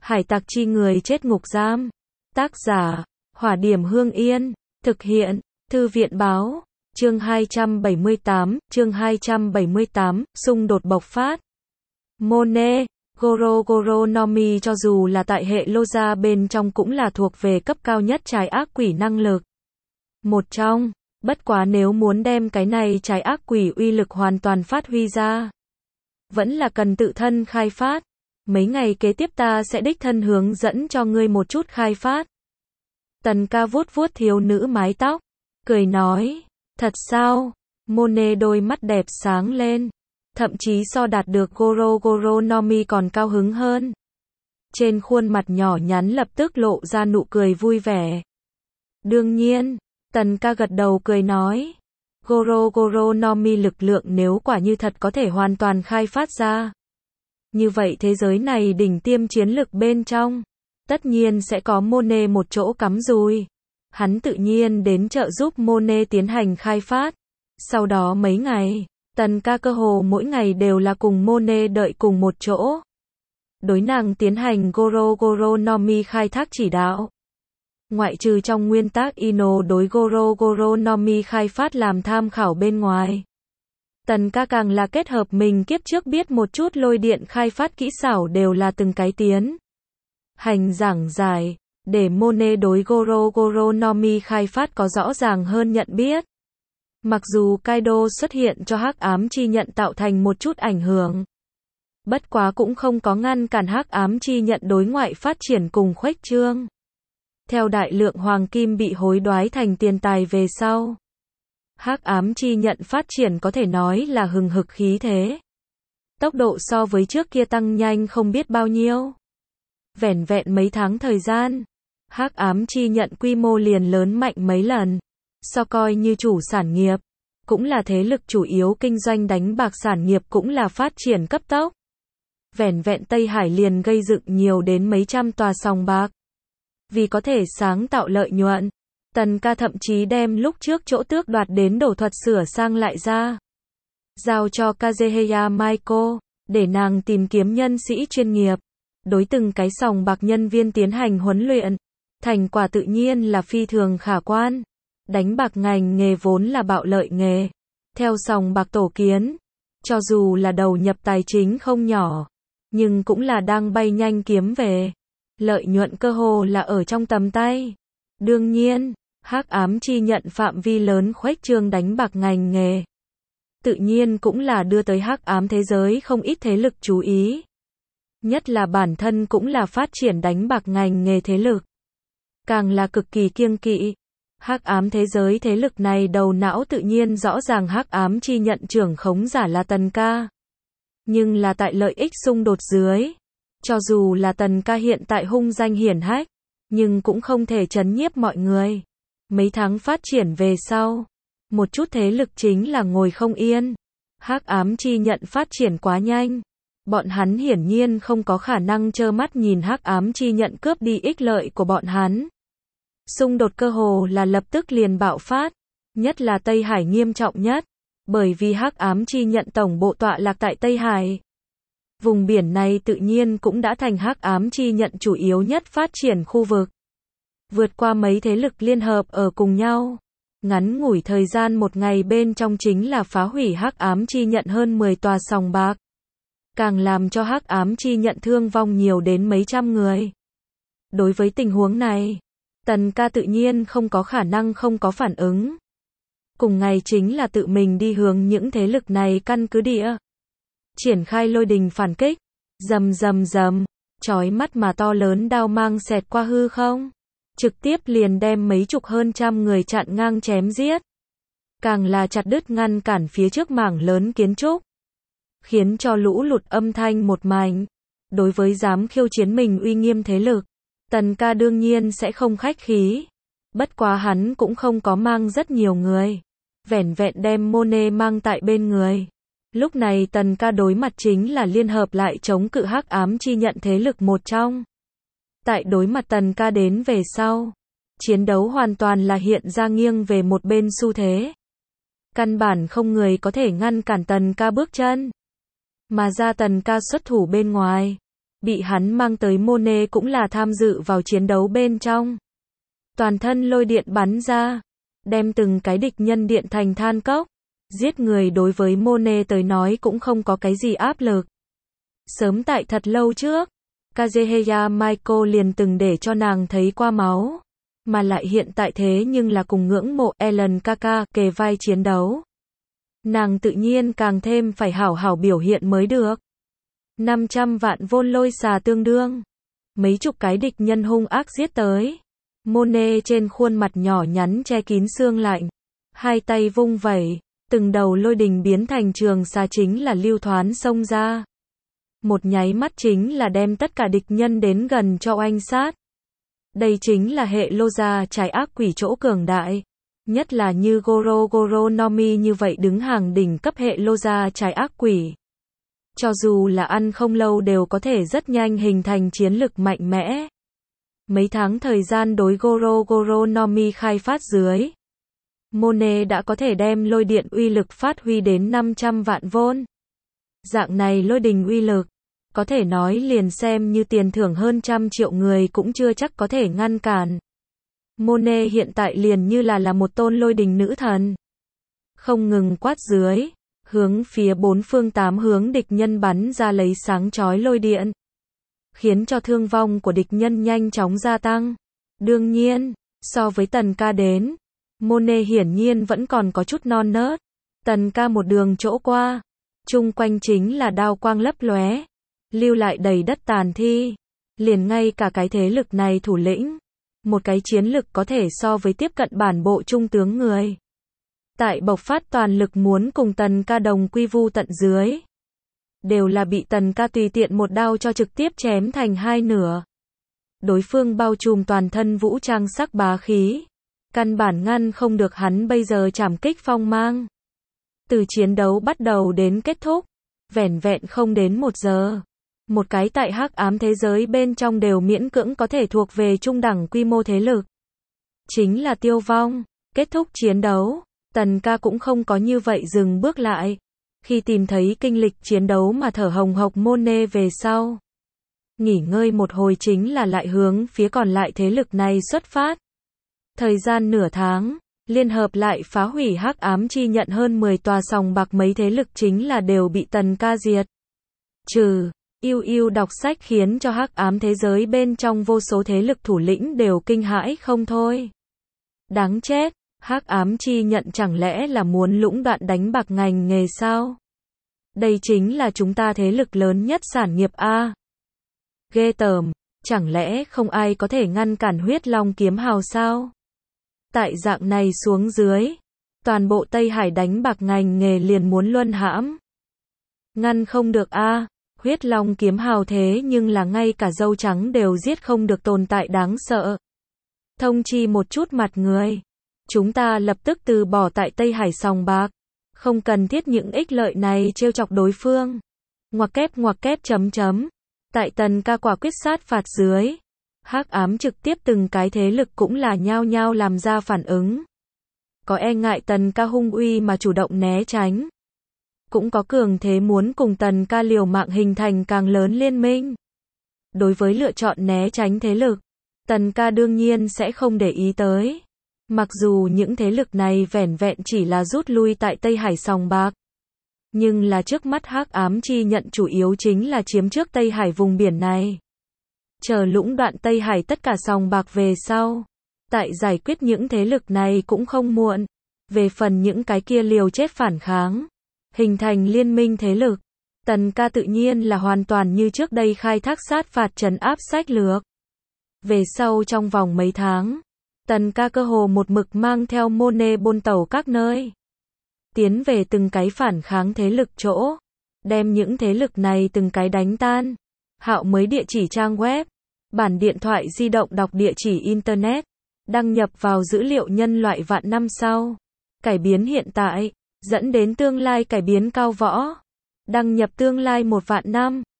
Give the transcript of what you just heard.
Hải tặc chi người chết ngục giam. Tác giả, Hỏa Điểm Hương Yên. Thực hiện, Thư viện báo. Chương 278, xung đột bộc phát. Monet, Goro no Mi cho dù là tại hệ Loja bên trong cũng là thuộc về cấp cao nhất trái ác quỷ năng lực. Một trong, bất quá nếu muốn đem cái này trái ác quỷ uy lực hoàn toàn phát huy ra, vẫn là cần tự thân khai phát. Mấy ngày kế tiếp ta sẽ đích thân hướng dẫn cho ngươi một chút khai phát. Tần ca vuốt vuốt thiếu nữ mái tóc, cười nói, thật sao? Monet đôi mắt đẹp sáng lên, thậm chí so đạt được Goro no Mi còn cao hứng hơn. Trên khuôn mặt nhỏ nhắn lập tức lộ ra nụ cười vui vẻ. Đương nhiên, Tần ca gật đầu cười nói, Goro no Mi lực lượng nếu quả như thật có thể hoàn toàn khai phát ra, như vậy thế giới này đỉnh tiêm chiến lực bên trong, tất nhiên sẽ có Monet một chỗ cắm dùi. Hắn tự nhiên đến trợ giúp Monet tiến hành khai phát. Sau đó mấy ngày, Tần ca cơ hồ mỗi ngày đều là cùng Monet đợi cùng một chỗ. Đối nàng tiến hành Goro no Mi khai thác chỉ đạo. Ngoại trừ trong nguyên tác Ino đối Goro no Mi khai phát làm tham khảo bên ngoài, Tần ca càng là kết hợp mình kiếp trước biết một chút lôi điện khai phát kỹ xảo đều là từng cái tiến hành giảng giải, để Monet đối Goro no Mi khai phát có rõ ràng hơn nhận biết. Mặc dù Kaido xuất hiện cho hắc ám chi nhận tạo thành một chút ảnh hưởng, bất quá cũng không có ngăn cản hắc ám chi nhận đối ngoại phát triển cùng khuếch trương. Theo đại lượng hoàng kim bị hối đoái thành tiền tài về sau, hắc ám chi nhận phát triển có thể nói là hừng hực khí thế. Tốc độ so với trước kia tăng nhanh không biết bao nhiêu. Vẻn vẹn mấy tháng thời gian, hắc ám chi nhận quy mô liền lớn mạnh mấy lần. So coi như chủ sản nghiệp, cũng là thế lực chủ yếu kinh doanh đánh bạc sản nghiệp cũng là phát triển cấp tốc. Vẻn vẹn Tây Hải liền gây dựng nhiều đến mấy trăm tòa sòng bạc. Vì có thể sáng tạo lợi nhuận, Tần ca thậm chí đem lúc trước chỗ tước đoạt đến đổ thuật sửa sang lại ra, giao cho Kazuhaya Maiko, để nàng tìm kiếm nhân sĩ chuyên nghiệp, đối từng cái sòng bạc nhân viên tiến hành huấn luyện. Thành quả tự nhiên là phi thường khả quan. Đánh bạc ngành nghề vốn là bạo lợi nghề. Theo sòng bạc tổ kiến, cho dù là đầu nhập tài chính không nhỏ, nhưng cũng là đang bay nhanh kiếm về. Lợi nhuận cơ hồ là ở trong tầm tay. Đương nhiên, hắc ám chi nhận phạm vi lớn khuếch trương đánh bạc ngành nghề, tự nhiên cũng là đưa tới hắc ám thế giới không ít thế lực chú ý. Nhất là bản thân cũng là phát triển đánh bạc ngành nghề thế lực, càng là cực kỳ kiêng kỵ. Hắc ám thế giới thế lực này đầu não tự nhiên rõ ràng hắc ám chi nhận trưởng khống giả là Tần ca. Nhưng là tại lợi ích xung đột dưới, cho dù là Tần ca hiện tại hung danh hiển hách, nhưng cũng không thể trấn nhiếp mọi người. Mấy tháng phát triển về sau, một chút thế lực chính là ngồi không yên. Hắc ám chi nhận phát triển quá nhanh, bọn hắn hiển nhiên không có khả năng trơ mắt nhìn hắc ám chi nhận cướp đi ích lợi của bọn hắn. Xung đột cơ hồ là lập tức liền bạo phát, nhất là Tây Hải nghiêm trọng nhất, bởi vì hắc ám chi nhận tổng bộ tọa lạc tại Tây Hải. Vùng biển này tự nhiên cũng đã thành hắc ám chi nhận chủ yếu nhất phát triển khu vực. Vượt qua mấy thế lực liên hợp ở cùng nhau, ngắn ngủi thời gian một ngày bên trong chính là phá hủy hắc ám chi nhận hơn 10 tòa sòng bạc, càng làm cho hắc ám chi nhận thương vong nhiều đến mấy trăm người. Đối với tình huống này, Tần ca tự nhiên không có khả năng không có phản ứng. Cùng ngày chính là tự mình đi hướng những thế lực này căn cứ địa, triển khai lôi đình phản kích. Rầm rầm rầm, chói mắt mà to lớn đao mang xẹt qua hư không, trực tiếp liền đem mấy chục hơn trăm người chặn ngang chém giết, càng là chặt đứt ngăn cản phía trước mảng lớn kiến trúc, khiến cho lũ lụt âm thanh một mảnh. Đối với dám khiêu chiến mình uy nghiêm thế lực, Tần ca đương nhiên sẽ không khách khí. Bất quá hắn cũng không có mang rất nhiều người, vẻn vẹn đem Monet mang tại bên người. Lúc này Tần ca đối mặt chính là liên hợp lại chống cự hắc ám chi nhận thế lực một trong. Tại đối mặt Tần ca đến về sau, chiến đấu hoàn toàn là hiện ra nghiêng về một bên xu thế. Căn bản không người có thể ngăn cản Tần ca bước chân. Mà ra Tần ca xuất thủ bên ngoài, bị hắn mang tới Monet cũng là tham dự vào chiến đấu bên trong. Toàn thân lôi điện bắn ra, đem từng cái địch nhân điện thành than cốc. Giết người đối với Monet tới nói cũng không có cái gì áp lực. Sớm tại thật lâu trước, Kazuhaya Michael liền từng để cho nàng thấy qua máu, mà lại hiện tại thế nhưng là cùng ngưỡng mộ Ellen Kaka kề vai chiến đấu. Nàng tự nhiên càng thêm phải hảo hảo biểu hiện mới được. 500 vạn vôn lôi xà tương đương. Mấy chục cái địch nhân hung ác giết tới. Monet trên khuôn mặt nhỏ nhắn che kín xương lạnh. Hai tay vung vẩy, từng đầu lôi đình biến thành trường xà chính là lưu thoán xông ra. Một nháy mắt chính là đem tất cả địch nhân đến gần cho oanh sát. Đây chính là hệ lô gia trái ác quỷ chỗ cường đại. Nhất là như Goro Goro no Mi như vậy đứng hàng đỉnh cấp hệ lô gia trái ác quỷ. Cho dù là ăn không lâu đều có thể rất nhanh hình thành chiến lực mạnh mẽ. Mấy tháng thời gian đối Goro Goro no Mi khai phát dưới, Monet đã có thể đem lôi điện uy lực phát huy đến 500 vạn vôn. Dạng này lôi đình uy lực, có thể nói liền xem như tiền thưởng hơn 100 triệu người cũng chưa chắc có thể ngăn cản. Monet hiện tại liền như là một tôn lôi đình nữ thần. Không ngừng quát dưới, hướng phía bốn phương tám hướng địch nhân bắn ra lấy sáng chói lôi điện, khiến cho thương vong của địch nhân nhanh chóng gia tăng. Đương nhiên, so với Tần Ca đến, Monet hiển nhiên vẫn còn có chút non nớt. Tần Ca một đường chỗ qua, chung quanh chính là đao quang lấp lóe, lưu lại đầy đất tàn thi. Liền ngay cả cái thế lực này thủ lĩnh, một cái chiến lực có thể so với tiếp cận bản bộ trung tướng người. Tại bộc phát toàn lực muốn cùng Tần Ca đồng quy vu tận dưới, đều là bị Tần Ca tùy tiện một đao cho trực tiếp chém thành hai nửa. Đối phương bao trùm toàn thân vũ trang sắc bá khí, căn bản ngăn không được hắn bây giờ trảm kích phong mang. Từ chiến đấu bắt đầu đến kết thúc, vẻn vẹn không đến 1 giờ. Một cái tại hắc ám thế giới bên trong đều miễn cưỡng có thể thuộc về trung đẳng quy mô thế lực. Chính là tiêu vong. Kết thúc chiến đấu, Tần Ca cũng không có như vậy dừng bước lại. Khi tìm thấy kinh lịch chiến đấu mà thở hồng hộc Monet về sau, nghỉ ngơi một hồi chính là lại hướng phía còn lại thế lực này xuất phát. Thời gian nửa tháng, liên hợp lại phá hủy hắc ám chi nhận hơn 10 tòa sòng bạc, mấy thế lực chính là đều bị Tần Ca diệt. Trừ Yêu đọc sách khiến cho hắc ám thế giới bên trong vô số thế lực thủ lĩnh đều kinh hãi không thôi. Đáng chết, hắc ám chi nhận chẳng lẽ là muốn lũng đoạn đánh bạc ngành nghề sao? Đây chính là chúng ta thế lực lớn nhất sản nghiệp a. Ghê tởm, chẳng lẽ không ai có thể ngăn cản Huyết Long kiếm hào sao? Tại dạng này xuống dưới, toàn bộ Tây Hải đánh bạc ngành nghề liền muốn luân hãm. Ngăn không được a. Huyết Long kiếm hào thế nhưng là ngay cả dâu trắng đều giết không được tồn tại đáng sợ. Thông chi một chút mặt người. Chúng ta lập tức từ bỏ tại Tây Hải sòng bạc. Không cần thiết những ích lợi này trêu chọc đối phương. Ngoặc kép chấm. Tại Tần Ca quả quyết sát phạt dưới, hắc ám trực tiếp từng cái thế lực cũng là nhao nhao làm ra phản ứng. Có e ngại Tần Ca hung uy mà chủ động né tránh. Cũng có cường thế muốn cùng Tần Ca liều mạng hình thành càng lớn liên minh. Đối với lựa chọn né tránh thế lực, Tần Ca đương nhiên sẽ không để ý tới. Mặc dù những thế lực này vẻn vẹn chỉ là rút lui tại Tây Hải sòng bạc, nhưng là trước mắt hắc ám chi nhận chủ yếu chính là chiếm trước Tây Hải vùng biển này. Chờ lũng đoạn Tây Hải tất cả sòng bạc về sau, tại giải quyết những thế lực này cũng không muộn. Về phần những cái kia liều chết phản kháng, hình thành liên minh thế lực, Tần Ca tự nhiên là hoàn toàn như trước đây khai thác sát phạt trấn áp sách lược. Về sau trong vòng mấy tháng, Tần Ca cơ hồ một mực mang theo Monet buôn tàu các nơi, tiến về từng cái phản kháng thế lực chỗ, đem những thế lực này từng cái đánh tan. Hạo mới địa chỉ trang web, bản điện thoại di động đọc địa chỉ internet, đăng nhập vào dữ liệu nhân loại vạn năm sau, cải biến hiện tại, dẫn đến tương lai cải biến cao võ, đăng nhập tương lai 1 vạn năm.